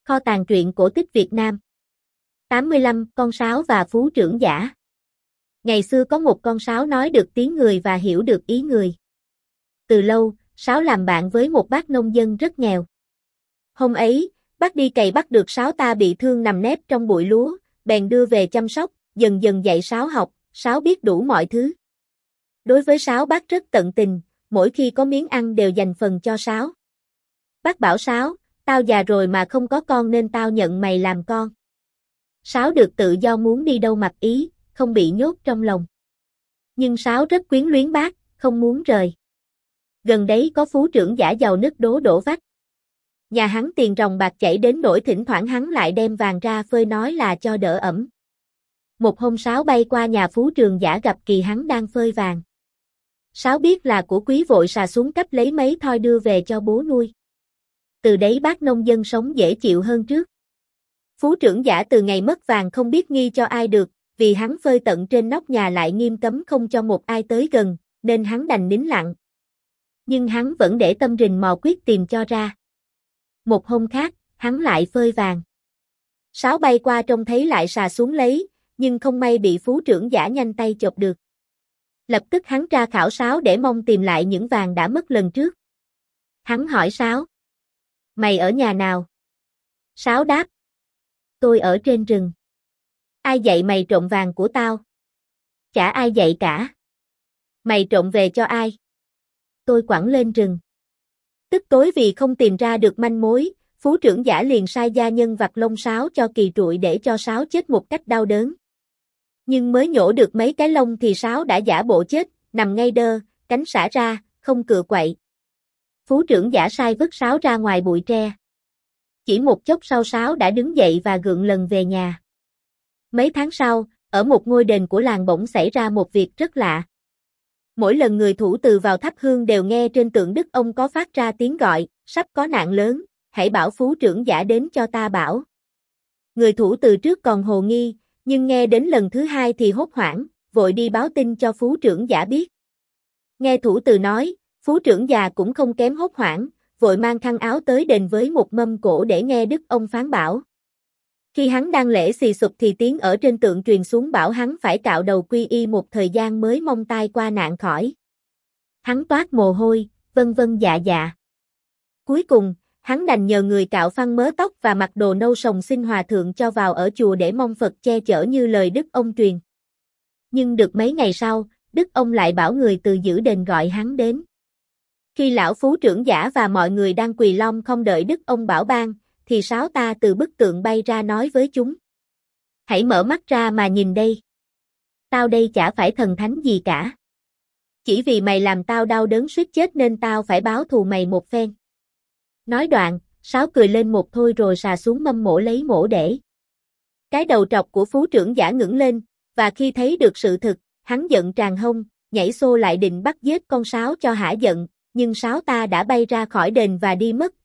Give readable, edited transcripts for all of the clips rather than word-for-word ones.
Kho tàng truyện cổ tích Việt Nam. 85. Con sáo và phú trưởng giả. Ngày xưa có một con sáo nói được tiếng người và hiểu được ý người. Từ lâu, sáo làm bạn với một bác nông dân rất nghèo. Hôm ấy, bác đi cày bắt được sáo ta bị thương nằm nép trong bụi lúa, bèn đưa về chăm sóc, dần dần dạy sáo học, sáo biết đủ mọi thứ. Đối với sáo bác rất tận tình, mỗi khi có miếng ăn đều dành phần cho sáo. Bác bảo sáo, tao già rồi mà không có con nên tao nhận mày làm con. Sáo được tự do muốn đi đâu mặc ý, không bị nhốt trong lòng. Nhưng sáo rất quyến luyến bác, không muốn rời. Gần đấy có phú trưởng giả giàu nứt đổ vách. Nhà hắn tiền ròng bạc chảy đến nỗi thỉnh thoảng hắn lại đem vàng ra phơi nói là cho đỡ ẩm. Một hôm sáo bay qua nhà phú trưởng giả gặp kỳ hắn đang phơi vàng. Sáo biết là của quý vội xà xuống cấp lấy mấy thoi đưa về cho bố nuôi. Từ đấy bác nông dân sống dễ chịu hơn trước. Phú trưởng giả từ ngày mất vàng không biết nghi cho ai được, vì hắn phơi tận trên nóc nhà lại nghiêm cấm không cho một ai tới gần, nên hắn đành nín lặng. Nhưng hắn vẫn để tâm rình mò quyết tìm cho ra. Một hôm khác, hắn lại phơi vàng. Sáo bay qua trông thấy lại xà xuống lấy, nhưng không may bị phú trưởng giả nhanh tay chộp được. Lập tức hắn ra khảo sáo để mong tìm lại những vàng đã mất lần trước. Hắn hỏi sáo: "Mày ở nhà nào?" Sáo đáp: "Tôi ở trên rừng." "Ai dạy mày trộm vàng của tao?" "Chả ai dạy cả." "Mày trộm về cho ai?" "Tôi quẳng lên rừng." Tức tối vì không tìm ra được manh mối, phú trưởng giả liền sai gia nhân vặt lông sáo cho kỳ trụi để cho sáo chết một cách đau đớn. Nhưng mới nhổ được mấy cái lông thì sáo đã giả bộ chết, nằm ngay đơ, cánh xả ra, không cựa quậy. Phú trưởng giả sai vứt sáo ra ngoài bụi tre. Chỉ một chốc sau sáo đã đứng dậy và gượng lần về nhà. Mấy tháng sau, ở một ngôi đền của làng bỗng xảy ra một việc rất lạ. Mỗi lần người thủ từ vào thắp hương đều nghe trên tượng Đức ông có phát ra tiếng gọi: "Sắp có nạn lớn, hãy bảo phú trưởng giả đến cho ta bảo." Người thủ từ trước còn hồ nghi, nhưng nghe đến lần thứ hai thì hốt hoảng, vội đi báo tin cho phú trưởng giả biết. Nghe thủ từ nói, phú trưởng già cũng không kém hốt hoảng, vội mang khăn áo tới đền với một mâm cỗ để nghe Đức ông phán bảo. Khi hắn đang lễ xì sụp thì tiếng ở trên tượng truyền xuống bảo hắn phải cạo đầu quy y một thời gian mới mong tai qua nạn khỏi. Hắn toát mồ hôi, vân vân dạ dạ. Cuối cùng, hắn đành nhờ người cạo phăng mớ tóc và mặc đồ nâu sồng xin hòa thượng cho vào ở chùa để mong Phật che chở như lời Đức ông truyền. Nhưng được mấy ngày sau, Đức ông lại bảo người từ giữ đền gọi hắn đến. Khi lão phú trưởng giả và mọi người đang quỳ lom không đợi Đức ông bảo ban, thì sáo ta từ bức tượng bay ra nói với chúng: "Hãy mở mắt ra mà nhìn đây. Tao đây chả phải thần thánh gì cả. Chỉ vì mày làm tao đau đớn suýt chết nên tao phải báo thù mày một phen." Nói đoạn, sáo cười lên một thôi rồi xà xuống mâm mổ lấy mổ để. Cái đầu trọc của phú trưởng giả ngẩng lên, và khi thấy được sự thực, hắn giận tràn hông, nhảy xô lại định bắt giết con sáo cho hả giận, nhưng sáo ta đã bay ra khỏi đền và đi mất.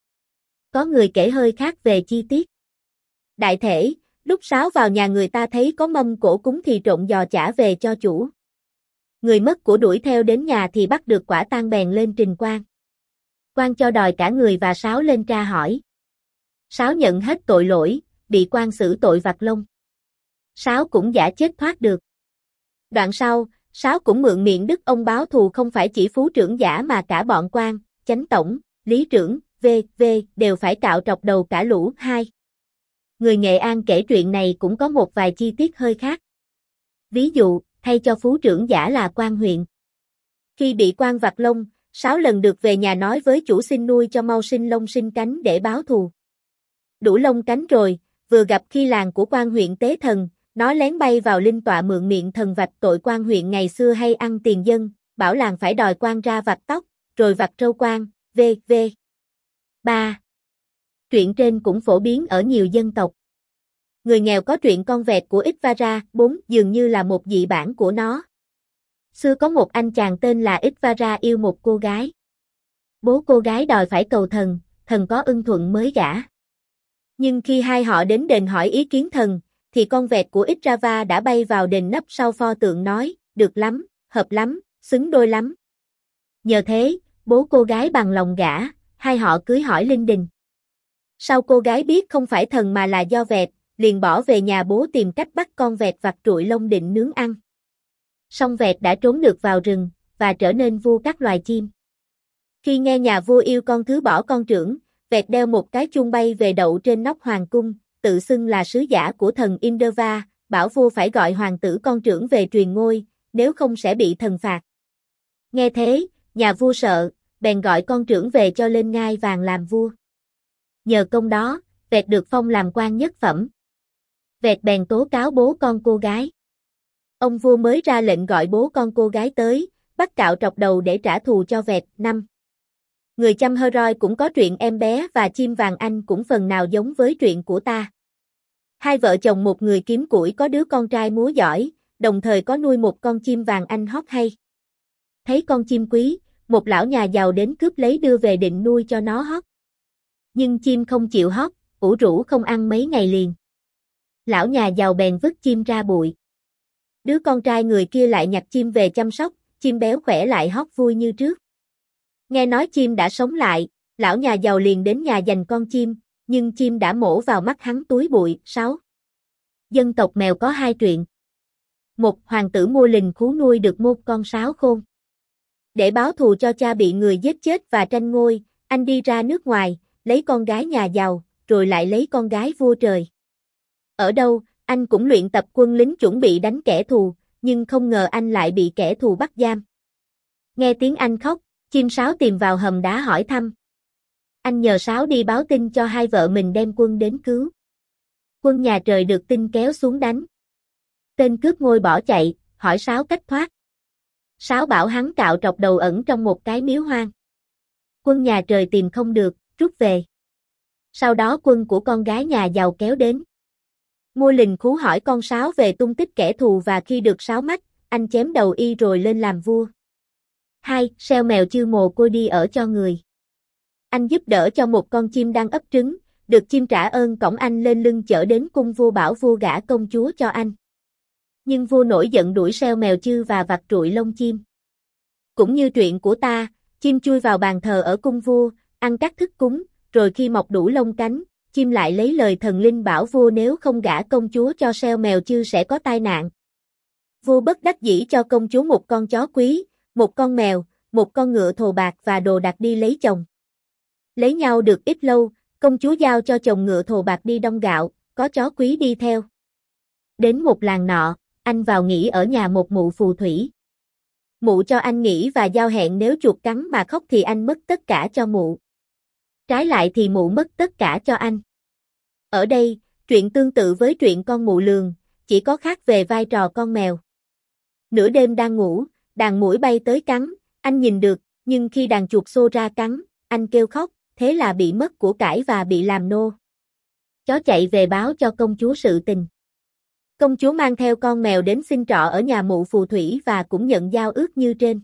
Có người kể hơi khác về chi tiết. Đại thể, lúc sáo vào nhà người ta thấy có mâm cỗ cúng thì trộn giò chả về cho chủ. Người mất của đuổi theo đến nhà thì bắt được quả tang bèn lên trình quan. Quan cho đòi cả người và sáo lên tra hỏi. Sáo nhận hết tội lỗi, bị quan xử tội vặt lông. Sáo cũng giả chết thoát được. Đoạn sau, sáo cũng mượn miệng Đức ông báo thù không phải chỉ phú trưởng giả mà cả bọn quan, chánh tổng, lý trưởng, v.v. đều phải cạo trọc đầu cả lũ. 2. Người Nghệ An kể chuyện này cũng có một vài chi tiết hơi khác. Ví dụ, thay cho phú trưởng giả là quan huyện. Khi bị quan vặt lông, sáo lần được về nhà nói với chủ xin nuôi cho mau sinh lông sinh cánh để báo thù. Đủ lông cánh rồi, vừa gặp khi làng của quan huyện tế thần, nó lén bay vào linh tọa mượn miệng thần vạch tội quan huyện ngày xưa hay ăn tiền dân, bảo làng phải đòi quan ra vạch tóc, rồi vạch râu quan, v.v. 3. Truyện trên cũng phổ biến ở nhiều dân tộc. Người nghèo có truyện con vẹt của Ích-va-ra. 4. Dường như là một dị bản của nó. Xưa có một anh chàng tên là Ích-va-ra yêu một cô gái. Bố cô gái đòi phải cầu thần, thần có ưng thuận mới gả. Nhưng khi hai họ đến đền hỏi ý kiến thần, thì con vẹt của Ích-ra-va đã bay vào đền nấp sau pho tượng nói: "Được lắm, hợp lắm, xứng đôi lắm." Nhờ thế, bố cô gái bằng lòng gả, hai họ cưới hỏi linh đình. Sau cô gái biết không phải thần mà là do vẹt, liền bỏ về nhà bố tìm cách bắt con vẹt vặt trụi lông định nướng ăn. Song vẹt đã trốn được vào rừng, và trở nên vua các loài chim. Khi nghe nhà vua yêu con thứ bỏ con trưởng, vẹt đeo một cái chuông bay về đậu trên nóc hoàng cung, tự xưng là sứ giả của thần Indra, bảo vua phải gọi hoàng tử con trưởng về truyền ngôi, nếu không sẽ bị thần phạt. Nghe thế, nhà vua sợ, bèn gọi con trưởng về cho lên ngai vàng làm vua. Nhờ công đó, vẹt được phong làm quan nhất phẩm. Vẹt bèn tố cáo bố con cô gái. Ông vua mới ra lệnh gọi bố con cô gái tới, bắt cạo trọc đầu để trả thù cho vẹt. 5. Người chăm Heroi cũng có truyện em bé và chim vàng anh cũng phần nào giống với truyện của ta. Hai vợ chồng một người kiếm củi có đứa con trai múa giỏi, đồng thời có nuôi một con chim vàng anh hót hay. Thấy con chim quý, một lão nhà giàu đến cướp lấy đưa về định nuôi cho nó hót. Nhưng chim không chịu hót, ủ rũ không ăn mấy ngày liền. Lão nhà giàu bèn vứt chim ra bụi. Đứa con trai người kia lại nhặt chim về chăm sóc, chim béo khỏe lại hót vui như trước. Nghe nói chim đã sống lại, lão nhà giàu liền đến nhà giành con chim, nhưng chim đã mổ vào mắt hắn túi bụi. 6. Dân tộc mèo có hai truyện. Một hoàng tử mua lình khú nuôi được một con sáo khôn. Để báo thù cho cha bị người giết chết và tranh ngôi, anh đi ra nước ngoài, lấy con gái nhà giàu, rồi lại lấy con gái vua trời. Ở đâu, anh cũng luyện tập quân lính chuẩn bị đánh kẻ thù, nhưng không ngờ anh lại bị kẻ thù bắt giam. Nghe tiếng anh khóc, chim sáo tìm vào hầm đá hỏi thăm. Anh nhờ sáo đi báo tin cho hai vợ mình đem quân đến cứu. Quân nhà trời được tin kéo xuống đánh. Tên cướp ngôi bỏ chạy, hỏi sáo cách thoát. Sáo bảo hắn cạo trọc đầu ẩn trong một cái miếu hoang. Quân nhà trời tìm không được, rút về. Sau đó quân của con gái nhà giàu kéo đến. Mua lình khú hỏi con sáo về tung tích kẻ thù và khi được sáo mách, anh chém đầu y rồi lên làm vua. 2. Seo mèo chư mồ côi đi ở cho người. Anh giúp đỡ cho một con chim đang ấp trứng, được chim trả ơn cõng anh lên lưng chở đến cung vua bảo vua gả công chúa cho anh. Nhưng vua nổi giận đuổi seo mèo chư và vặt trụi lông chim. Cũng như truyện của ta, chim chui vào bàn thờ ở cung vua, ăn các thức cúng, rồi khi mọc đủ lông cánh, chim lại lấy lời thần linh bảo vua nếu không gả công chúa cho seo mèo chư sẽ có tai nạn. Vua bất đắc dĩ cho công chúa một con chó quý, một con mèo, một con ngựa thồ bạc và đồ đạc đi lấy chồng. Lấy nhau được ít lâu, công chúa giao cho chồng ngựa thồ bạc đi đong gạo, có chó quý đi theo. Đến một làng nọ, anh vào nghỉ ở nhà một mụ phù thủy. Mụ cho anh nghỉ và giao hẹn nếu chuột cắn mà khóc thì anh mất tất cả cho mụ. Trái lại thì mụ mất tất cả cho anh. Ở đây, truyện tương tự với truyện con mụ lường, chỉ có khác về vai trò con mèo. Nửa đêm đang ngủ, đàn muỗi bay tới cắn, anh nhìn được, nhưng khi đàn chuột xô ra cắn, anh kêu khóc, thế là bị mất của cải và bị làm nô. Chó chạy về báo cho công chúa sự tình. Công chúa mang theo con mèo đến xin trọ ở nhà mụ phù thủy và cũng nhận giao ước như trên.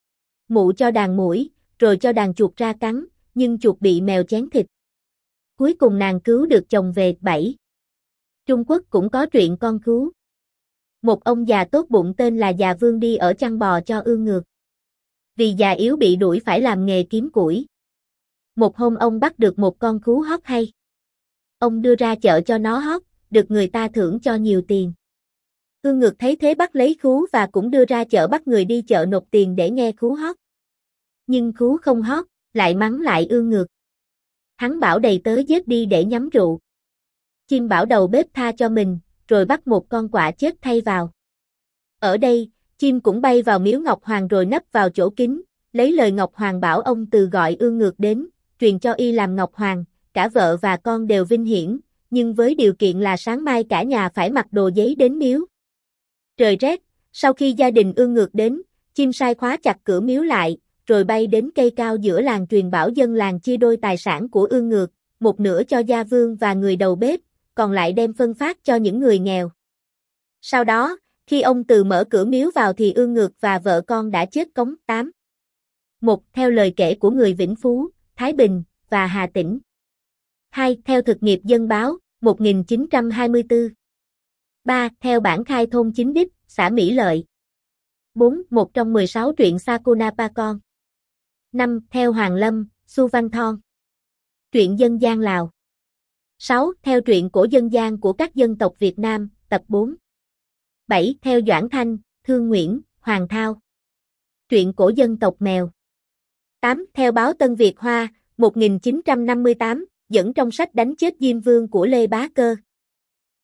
Mụ cho đàn muỗi, rồi cho đàn chuột ra cắn, nhưng chuột bị mèo chén thịt. Cuối cùng nàng cứu được chồng về. 7. Trung Quốc cũng có truyện con cứu. Một ông già tốt bụng tên là già Vương đi ở chăn bò cho ương ngược. Vì già yếu bị đuổi phải làm nghề kiếm củi. Một hôm ông bắt được một con khú hót hay. Ông đưa ra chợ cho nó hót, được người ta thưởng cho nhiều tiền. Ương ngược thấy thế bắt lấy khú và cũng đưa ra chợ bắt người đi chợ nộp tiền để nghe khú hót. Nhưng khú không hót, lại mắng lại ương ngược. Hắn bảo đầy tớ giết đi để nhắm rượu. Chim bảo đầu bếp tha cho mình, rồi bắt một con quạ chết thay vào. Ở đây, chim cũng bay vào miếu Ngọc Hoàng rồi nấp vào chỗ kín, lấy lời Ngọc Hoàng bảo ông từ gọi ương ngược đến, truyền cho y làm Ngọc Hoàng, cả vợ và con đều vinh hiển, nhưng với điều kiện là sáng mai cả nhà phải mặc đồ giấy đến miếu. Trời rét, sau khi gia đình ương ngược đến, chim sai khóa chặt cửa miếu lại, rồi bay đến cây cao giữa làng truyền bảo dân làng chia đôi tài sản của ương ngược, một nửa cho gia vương và người đầu bếp, còn lại đem phân phát cho những người nghèo. Sau đó, khi ông từ mở cửa miếu vào thì ương ngược và vợ con đã chết cống. 8. Một theo lời kể của người Vĩnh Phú, Thái Bình và Hà Tĩnh. 2. Theo thực nghiệp dân báo, 1924. 3. Theo bản khai thôn chính đích, xã Mỹ Lợi. 4. Một trong 16 truyện Sakuna Pakon. 5. Theo Hoàng Lâm, Su Văn Thon. Truyện dân gian Lào. 6. Theo truyện cổ dân gian của các dân tộc Việt Nam, tập 4. 7. Theo Doãn Thanh, Thương Nguyễn, Hoàng Thao. Truyện cổ dân tộc Mèo. 8. Theo báo Tân Việt Hoa, 1958, dẫn trong sách Đánh chết Diêm Vương của Lê Bá Cơ.